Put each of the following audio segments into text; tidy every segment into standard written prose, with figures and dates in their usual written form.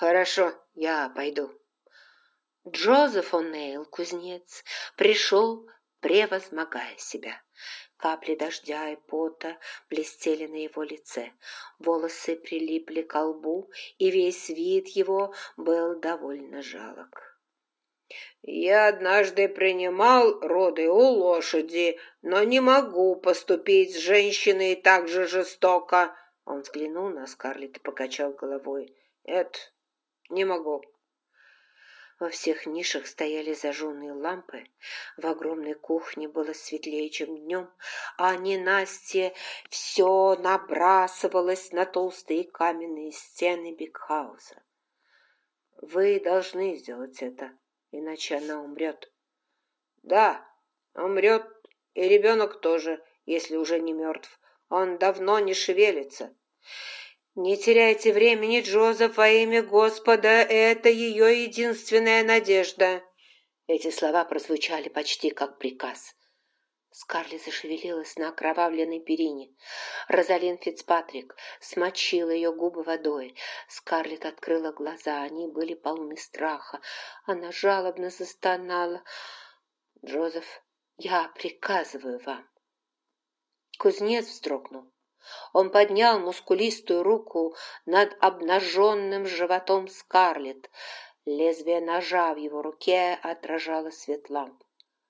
Хорошо, я пойду. Джозеф О'Нейл, кузнец, пришел, превозмогая себя. Капли дождя и пота блестели на его лице, волосы прилипли к лбу, и весь вид его был довольно жалок. «Я однажды принимал роды у лошади, но не могу поступить с женщиной так же жестоко». Он взглянул на Скарлетт и покачал головой. «Это не могу». Во всех нишах стояли зажженные лампы, в огромной кухне было светлее, чем днем, а ненастье все набрасывалось на толстые каменные стены Бигхауса. «Вы должны сделать это, иначе она умрет». «Да, умрет, и ребенок тоже, если уже не мертв. Он давно не шевелится». «Не теряйте времени, Джозеф, во имя Господа, это ее единственная надежда». Эти слова прозвучали почти как приказ. Скарлетт зашевелилась на окровавленной перине. Розалин Фицпатрик смочила ее губы водой. Скарлетт открыла глаза, они были полны страха. Она жалобно застонала. «Джозеф, я приказываю вам». Кузнец вздрогнул. Он поднял мускулистую руку над обнаженным животом Скарлетт. Лезвие ножа в его руке отражало свет ламп.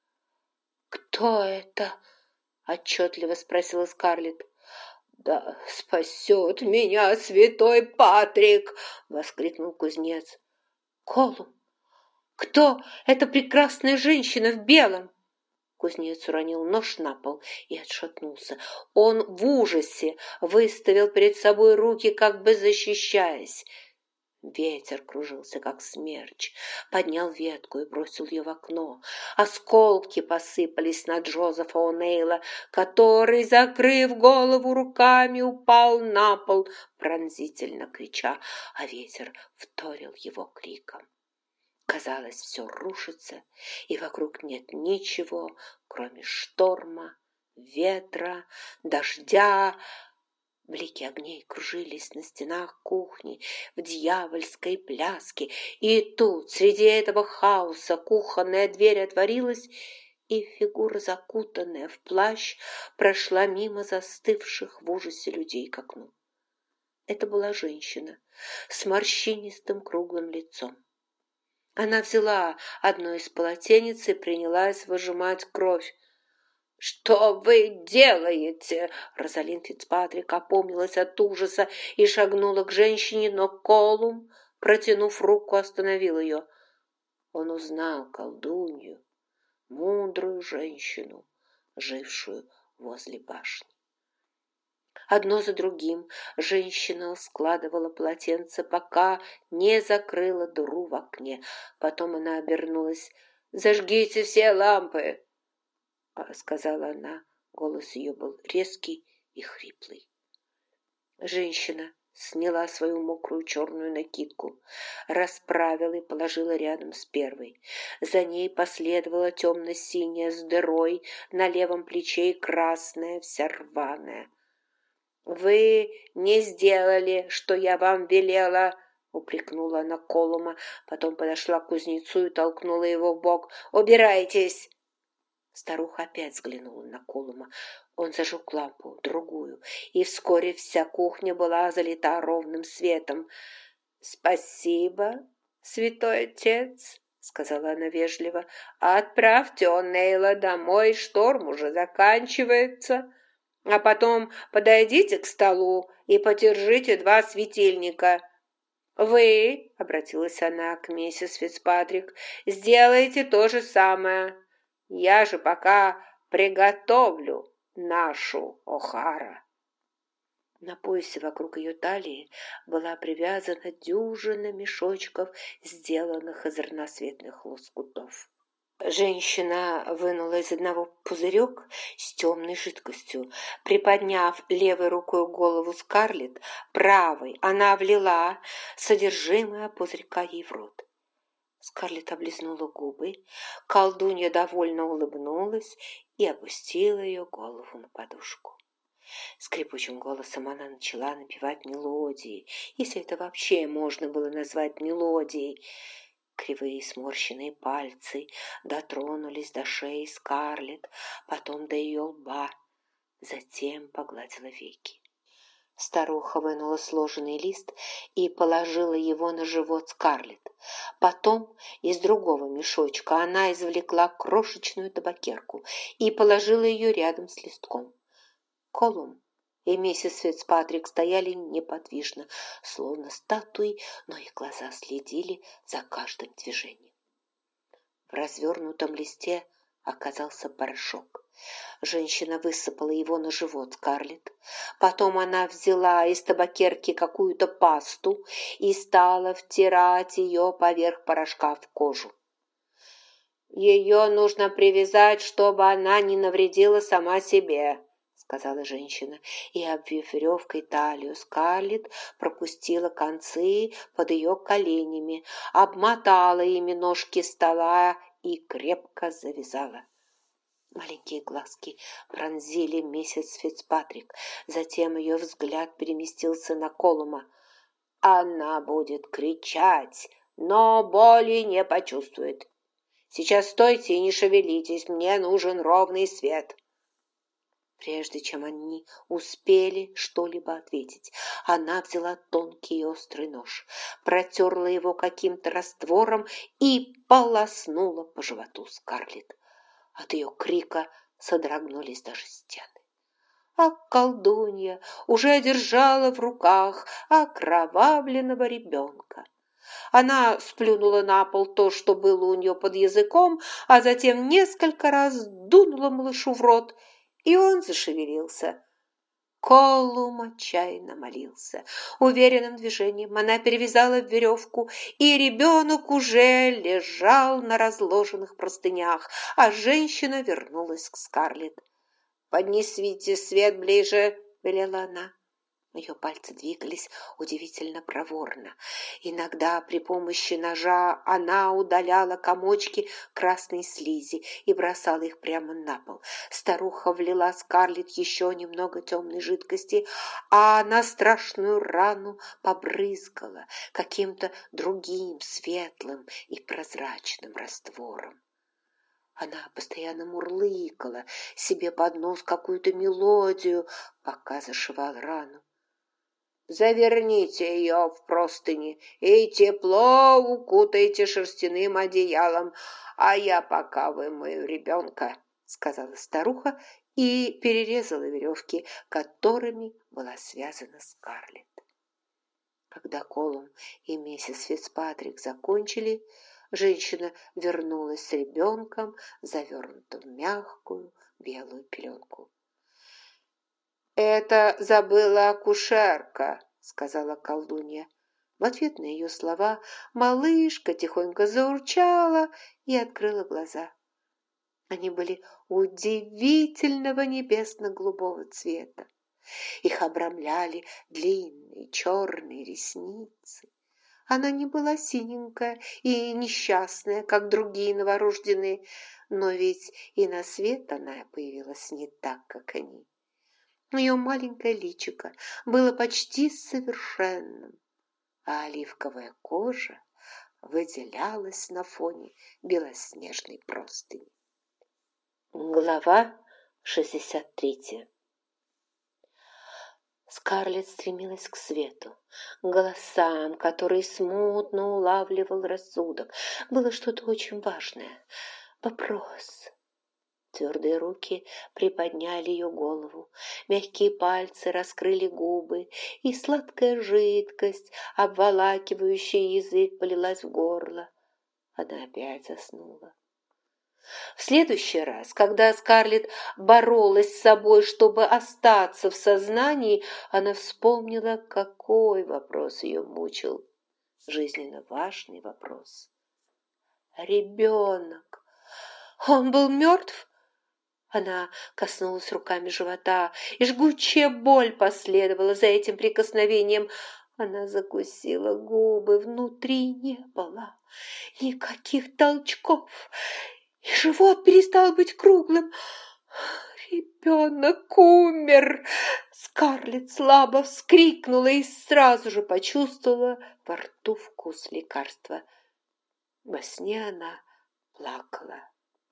«Кто это?» — отчетливо спросила Скарлетт. «Да спасет меня святой Патрик!» — воскликнул кузнец. «Колум, кто эта прекрасная женщина в белом?» Кузнец уронил нож на пол и отшатнулся. Он в ужасе выставил перед собой руки, как бы защищаясь. Ветер кружился, как смерч, поднял ветку и бросил ее в окно. Осколки посыпались на Джозефа О'Нейла, который, закрыв голову руками, упал на пол, пронзительно крича, а ветер вторил его криком. Казалось, все рушится, и вокруг нет ничего, кроме шторма, ветра, дождя. Блики огней кружились на стенах кухни в дьявольской пляске, и тут, среди этого хаоса, кухонная дверь отворилась, и фигура, закутанная в плащ, прошла мимо застывших в ужасе людей к окну. Это была женщина с морщинистым круглым лицом. Она взяла одно из полотенец и принялась выжимать кровь. «Что вы делаете?» Розалин Фицпатрик опомнилась от ужаса и шагнула к женщине, но Колум, протянув руку, остановил ее. Он узнал колдунью, мудрую женщину, жившую возле башни. Одно за другим женщина складывала полотенце, пока не закрыла дыру в окне. Потом она обернулась. «Зажгите все лампы!» — сказала она. Голос ее был резкий и хриплый. Женщина сняла свою мокрую черную накидку, расправила и положила рядом с первой. За ней последовала темно-синяя с дырой на левом плече и красная, вся рваная. «Вы не сделали, что я вам велела!» — упрекнула она Колума. Потом подошла к кузнецу и толкнула его в бок. «Убирайтесь!» Старуха опять взглянула на Колума. Он зажег лампу, другую, и вскоре вся кухня была залита ровным светом. «Спасибо, святой отец!» — сказала она вежливо. «Отправьте О'Нейла домой, шторм уже заканчивается. А потом подойдите к столу и подержите 2 светильника. Вы, — обратилась она к миссис Фицпатрик, — сделайте то же самое. Я же пока приготовлю нашу О'Хара». На поясе вокруг ее талии была привязана дюжина мешочков, сделанных из разноцветных лоскутов. Женщина вынула из одного пузырек с темной жидкостью. Приподняв левой рукой голову Скарлетт, правой она влила содержимое пузырька ей в рот. Скарлетт облизнула губы, колдунья довольно улыбнулась и опустила ее голову на подушку. Скрипучим голосом она начала напевать мелодии, если это вообще можно было назвать мелодией. Кривые сморщенные пальцы дотронулись до шеи Скарлетт, потом до ее лба, затем погладила веки. Старуха вынула сложенный лист и положила его на живот Скарлетт. Потом из другого мешочка она извлекла крошечную табакерку и положила ее рядом с листком. Колум и миссис Фицпатрик стояли неподвижно, словно статуи, но их глаза следили за каждым движением. В развернутом листе оказался порошок. Женщина высыпала его на живот Скарлетт. Потом она взяла из табакерки какую-то пасту и стала втирать ее поверх порошка в кожу. «Ее нужно привязать, чтобы она не навредила сама себе», — сказала женщина, и, обвив веревкой талию Скарлетт, пропустила концы под ее коленями, обмотала ими ножки стола и крепко завязала. Маленькие глазки пронзили миссис Фицпатрик, затем ее взгляд переместился на Колума. «Она будет кричать, но боли не почувствует. Сейчас стойте и не шевелитесь, мне нужен ровный свет». Прежде чем они успели что-либо ответить, она взяла тонкий и острый нож, протерла его каким-то раствором и полоснула по животу Скарлетт. От ее крика содрогнулись даже стены. А колдунья уже держала в руках окровавленного ребенка. Она сплюнула на пол то, что было у нее под языком, а затем несколько раз дунула малышу в рот, и он зашевелился. Колум отчаянно молился. Уверенным движением она перевязала веревку, и ребенок уже лежал на разложенных простынях, а женщина вернулась к Скарлетт. «Поднесите свет ближе», — велела она. Ее пальцы двигались удивительно проворно. Иногда при помощи ножа она удаляла комочки красной слизи и бросала их прямо на пол. Старуха влила Скарлетт еще немного темной жидкости, а на страшную рану побрызгала каким-то другим светлым и прозрачным раствором. Она постоянно мурлыкала себе под нос какую-то мелодию, пока зашивала рану. «Заверните ее в простыни и тепло укутайте шерстяным одеялом, а я пока вымою ребенка», — сказала старуха и перерезала веревки, которыми была связана Скарлетт. Когда Колум и миссис Фицпатрик закончили, женщина вернулась с ребенком, завернутым в мягкую белую пеленку. «Это забыла акушерка», — сказала колдунья. В ответ на ее слова малышка тихонько заурчала и открыла глаза. Они были удивительного небесно-голубого цвета. Их обрамляли длинные черные ресницы. Она не была синенькая и несчастная, как другие новорожденные, но ведь и на свет она появилась не так, как они. Ее маленькое личико было почти совершенным, а оливковая кожа выделялась на фоне белоснежной простыни. Глава 63. Скарлетт стремилась к свету, к голосам, которые смутно улавливал рассудок. Было что-то очень важное. Вопрос. Твердые руки приподняли ее голову, мягкие пальцы раскрыли губы, и сладкая жидкость, обволакивающая язык, полилась в горло. Она опять заснула. В следующий раз, когда Скарлетт боролась с собой, чтобы остаться в сознании, она вспомнила, какой вопрос ее мучил. Жизненно важный вопрос. Ребенок. Он был мертв? Она коснулась руками живота, и жгучая боль последовала за этим прикосновением. Она закусила губы, внутри не было никаких толчков, и живот перестал быть круглым. «Ребенок умер!» Скарлетт слабо вскрикнула и сразу же почувствовала во рту вкус лекарства. Во сне она плакала.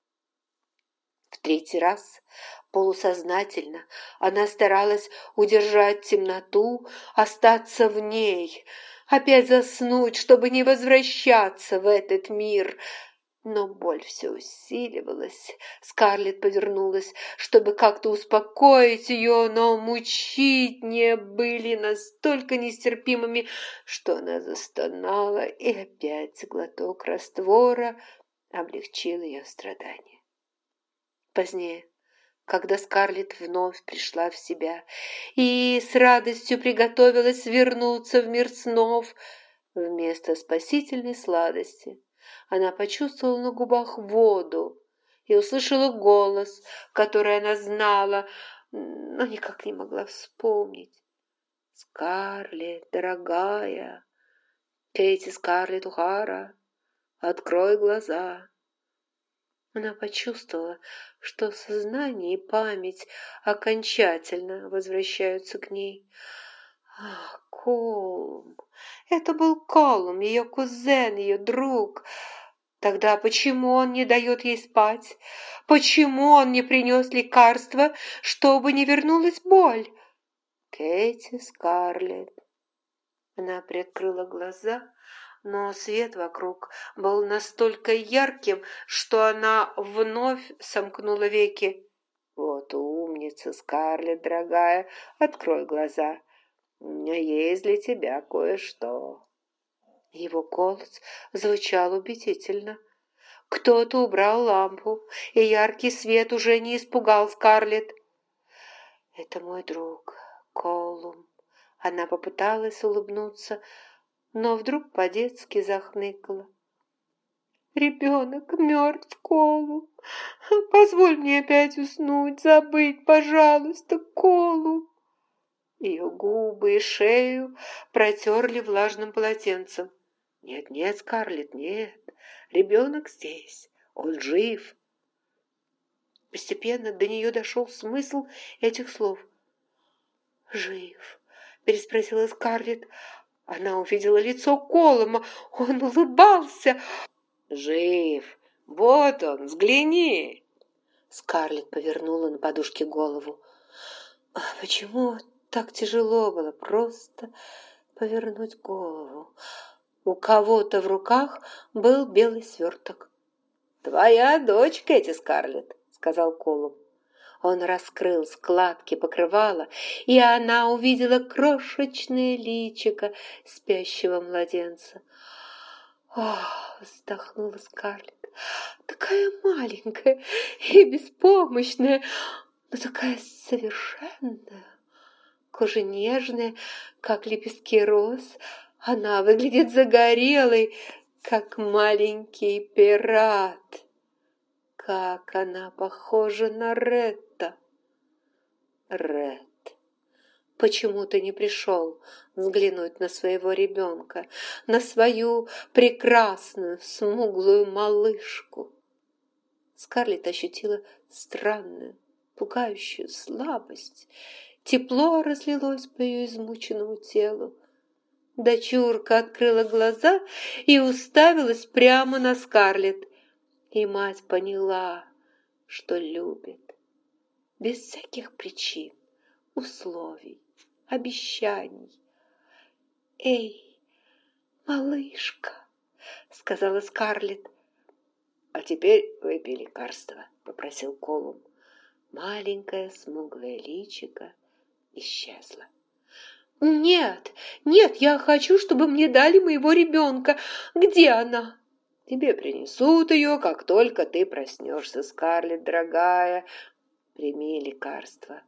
В третий раз, полусознательно, она старалась удержать темноту, остаться в ней, опять заснуть, чтобы не возвращаться в этот мир. Но боль все усиливалась. Скарлетт повернулась, чтобы как-то успокоить ее, но мучения были настолько нестерпимыми, что она застонала, и опять глоток раствора облегчил ее страдания. Позднее, когда Скарлетт вновь пришла в себя и с радостью приготовилась вернуться в мир снов, вместо спасительной сладости она почувствовала на губах воду и услышала голос, который она знала, но никак не могла вспомнить. «Скарлетт, дорогая, Кейти Скарлетт О'Хара, открой глаза!» Она почувствовала, что сознание и память окончательно возвращаются к ней. Ах, Колум! Это был Колум, ее кузен, ее друг. Тогда почему он не дает ей спать? Почему он не принес лекарства, чтобы не вернулась боль? Кейти Скарлетт. Она приоткрыла глаза, но свет вокруг был настолько ярким, что она вновь сомкнула веки. «Вот умница, Скарлетт, дорогая, открой глаза. У меня есть для тебя кое-что». Его голос звучал убедительно. Кто-то убрал лампу, и яркий свет уже не испугал Скарлетт. «Это мой друг, Колум». Она попыталась улыбнуться, но вдруг по-детски захныкала. «Ребенок мертв, Колум. Позволь мне опять уснуть, забыть, пожалуйста, Колум». Ее губы и шею протерли влажным полотенцем. «Нет, Скарлетт, нет, ребенок здесь, он жив». Постепенно до нее дошел смысл этих слов. «Жив?» – переспросила Скарлетт. Она увидела лицо Колума, он улыбался. «Жив! Вот он, взгляни!» Скарлетт повернула на подушке голову. А почему так тяжело было просто повернуть голову? У кого-то в руках был белый сверток. «Твоя дочь, Кэти Скарлетт», — сказал Колум. Он раскрыл складки покрывала, и она увидела крошечное личико спящего младенца. «Ох!» — вздохнула Скарлетт. «Такая маленькая и беспомощная, но такая совершенная, кожа нежная, как лепестки роз. Она выглядит загорелой, как маленький пират. Как она похожа на Ретта!» Ред почему-то не пришел взглянуть на своего ребенка, на свою прекрасную смуглую малышку. Скарлетт ощутила странную, пугающую слабость. Тепло разлилось по ее измученному телу. Дочурка открыла глаза и уставилась прямо на Скарлетт. И мать поняла, что любит. Без всяких причин, условий, обещаний. «Эй, малышка!» — сказала Скарлетт. «А теперь выпей лекарство», — попросил Колум. Маленькое смуглое личико исчезло. «Нет, я хочу, чтобы мне дали моего ребенка. Где она?» «Тебе принесут ее, как только ты проснешься, Скарлетт, дорогая. Прими лекарство».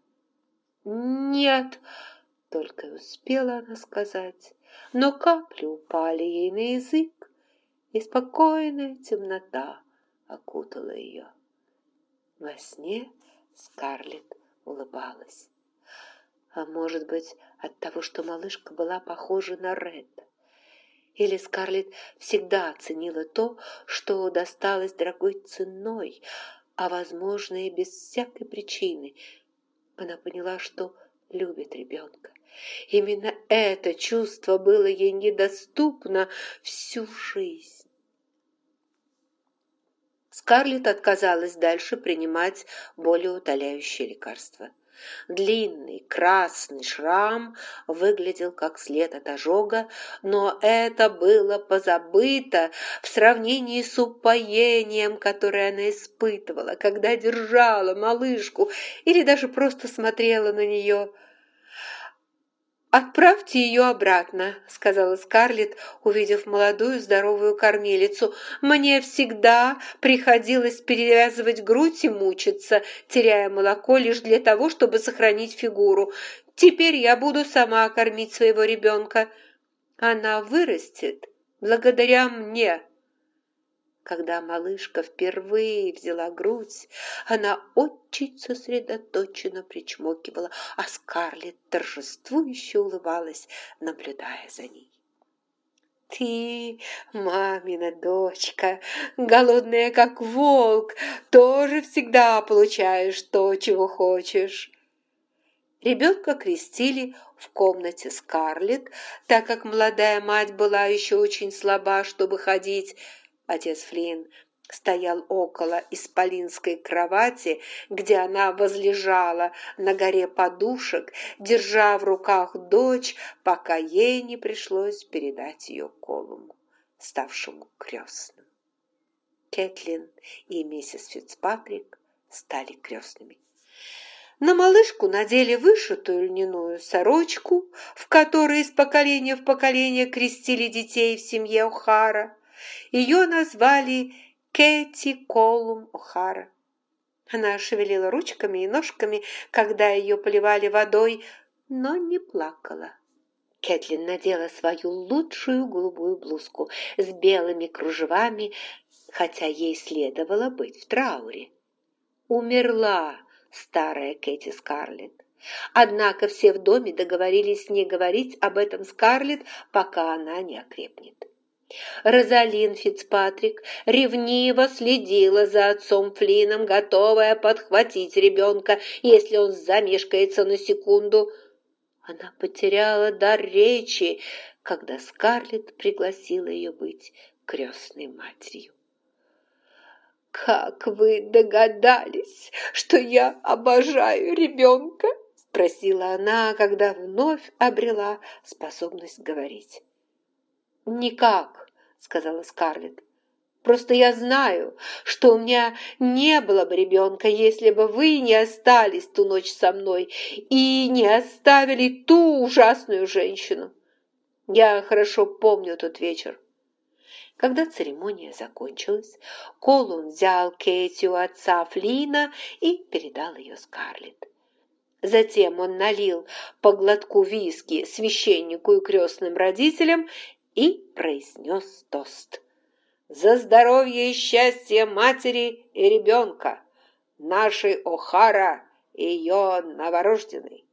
«Нет», — только и успела она сказать, но капли упали ей на язык, и спокойная темнота окутала ее. Во сне Скарлетт улыбалась. А может быть, от того, что малышка была похожа на Ретта. Или Скарлетт всегда ценила то, что досталось дорогой ценой, а, возможно, и без всякой причины. Она поняла, что любит ребенка. Именно это чувство было ей недоступно всю жизнь. Скарлетт отказалась дальше принимать болеутоляющие лекарства. Длинный красный шрам выглядел как след от ожога, но это было позабыто в сравнении с упоением, которое она испытывала, когда держала малышку или даже просто смотрела на нее. «Отправьте ее обратно», — сказала Скарлетт, увидев молодую здоровую кормилицу. «Мне всегда приходилось перевязывать грудь и мучиться, теряя молоко лишь для того, чтобы сохранить фигуру. Теперь я буду сама кормить своего ребенка. Она вырастет благодаря мне». Когда малышка впервые взяла грудь, она очень сосредоточенно причмокивала, а Скарлетт торжествующе улыбалась, наблюдая за ней. «Ты, мамина дочка, голодная как волк, тоже всегда получаешь то, чего хочешь». Ребенка крестили в комнате Скарлетт, так как молодая мать была еще очень слаба, чтобы ходить. Отец Флинн стоял около исполинской кровати, где она возлежала на горе подушек, держа в руках дочь, пока ей не пришлось передать ее Колуму, ставшему крестным. Кэтлин и миссис Фицпатрик стали крестными. На малышку надели вышитую льняную сорочку, в которой из поколения в поколение крестили детей в семье О'Хара. Ее назвали Кэти Колум О'Хара. Она шевелила ручками и ножками, когда ее поливали водой, но не плакала. Кэтлин надела свою лучшую голубую блузку с белыми кружевами, хотя ей следовало быть в трауре. Умерла старая Кэти Скарлетт. Однако все в доме договорились не говорить об этом Скарлетт, пока она не окрепнет. Розалин Фицпатрик ревниво следила за отцом Флинном, готовая подхватить ребенка, если он замешкается на секунду. Она потеряла дар речи, когда Скарлетт пригласила ее быть крестной матерью. «Как вы догадались, что я обожаю ребенка?» – спросила она, когда вновь обрела способность говорить. «Никак», – сказала Скарлетт. «Просто я знаю, что у меня не было бы ребенка, если бы вы не остались ту ночь со мной и не оставили ту ужасную женщину. Я хорошо помню тот вечер». Когда церемония закончилась, Колум взял Кэти у отца Флина и передал ее Скарлетт. Затем он налил по глотку виски священнику и крестным родителям и произнес тост. «За здоровье и счастье матери и ребенка, нашей О'Хара и ее новорожденной».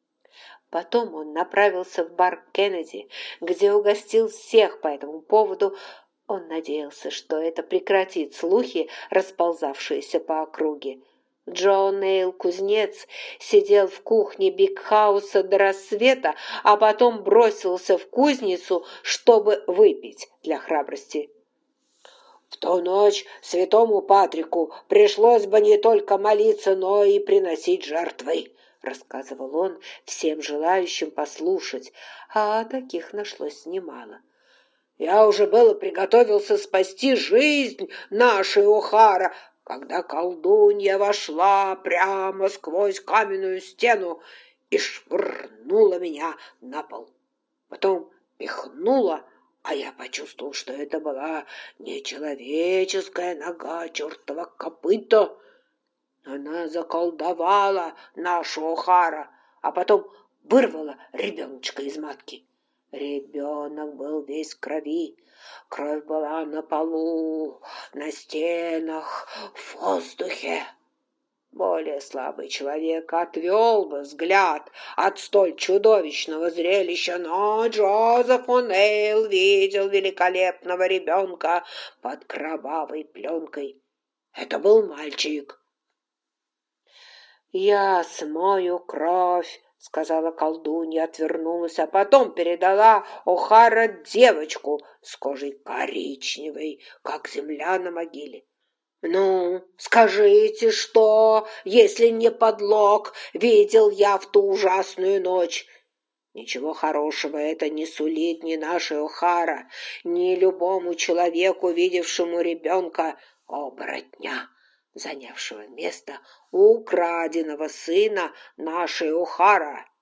Потом он направился в бар Кеннеди, где угостил всех по этому поводу. Он надеялся, что это прекратит слухи, расползавшиеся по округе. Джон Нейл, кузнец, сидел в кухне Биг-хауса до рассвета, а потом бросился в кузницу, чтобы выпить для храбрости. «В ту ночь святому Патрику пришлось бы не только молиться, но и приносить жертвы», — рассказывал он всем желающим послушать, а таких нашлось немало. «Я уже было приготовился спасти жизнь нашей О'Хара, когда колдунья вошла прямо сквозь каменную стену и швырнула меня на пол. Потом пихнула, а я почувствовал, что это была не человеческая нога, а чертова копыто. Она заколдовала нашу О'Хара, а потом вырвала ребеночка из матки. Ребенок был весь в крови. Кровь была на полу, на стенах, в воздухе. Более слабый человек отвел бы взгляд от столь чудовищного зрелища, но Джозеф О'Нейл видел великолепного ребенка под кровавой пленкой. Это был мальчик, «Я смою кровь», — сказала колдунья, отвернулась, а потом передала О'Хара девочку с кожей коричневой, как земля на могиле. «Ну, скажите, что, если не подлог, видел я в ту ужасную ночь?» Ничего хорошего это не сулит ни нашей О'Хара, ни любому человеку, видевшему ребенка оборотня, занявшего место украденного сына нашей О'Хара.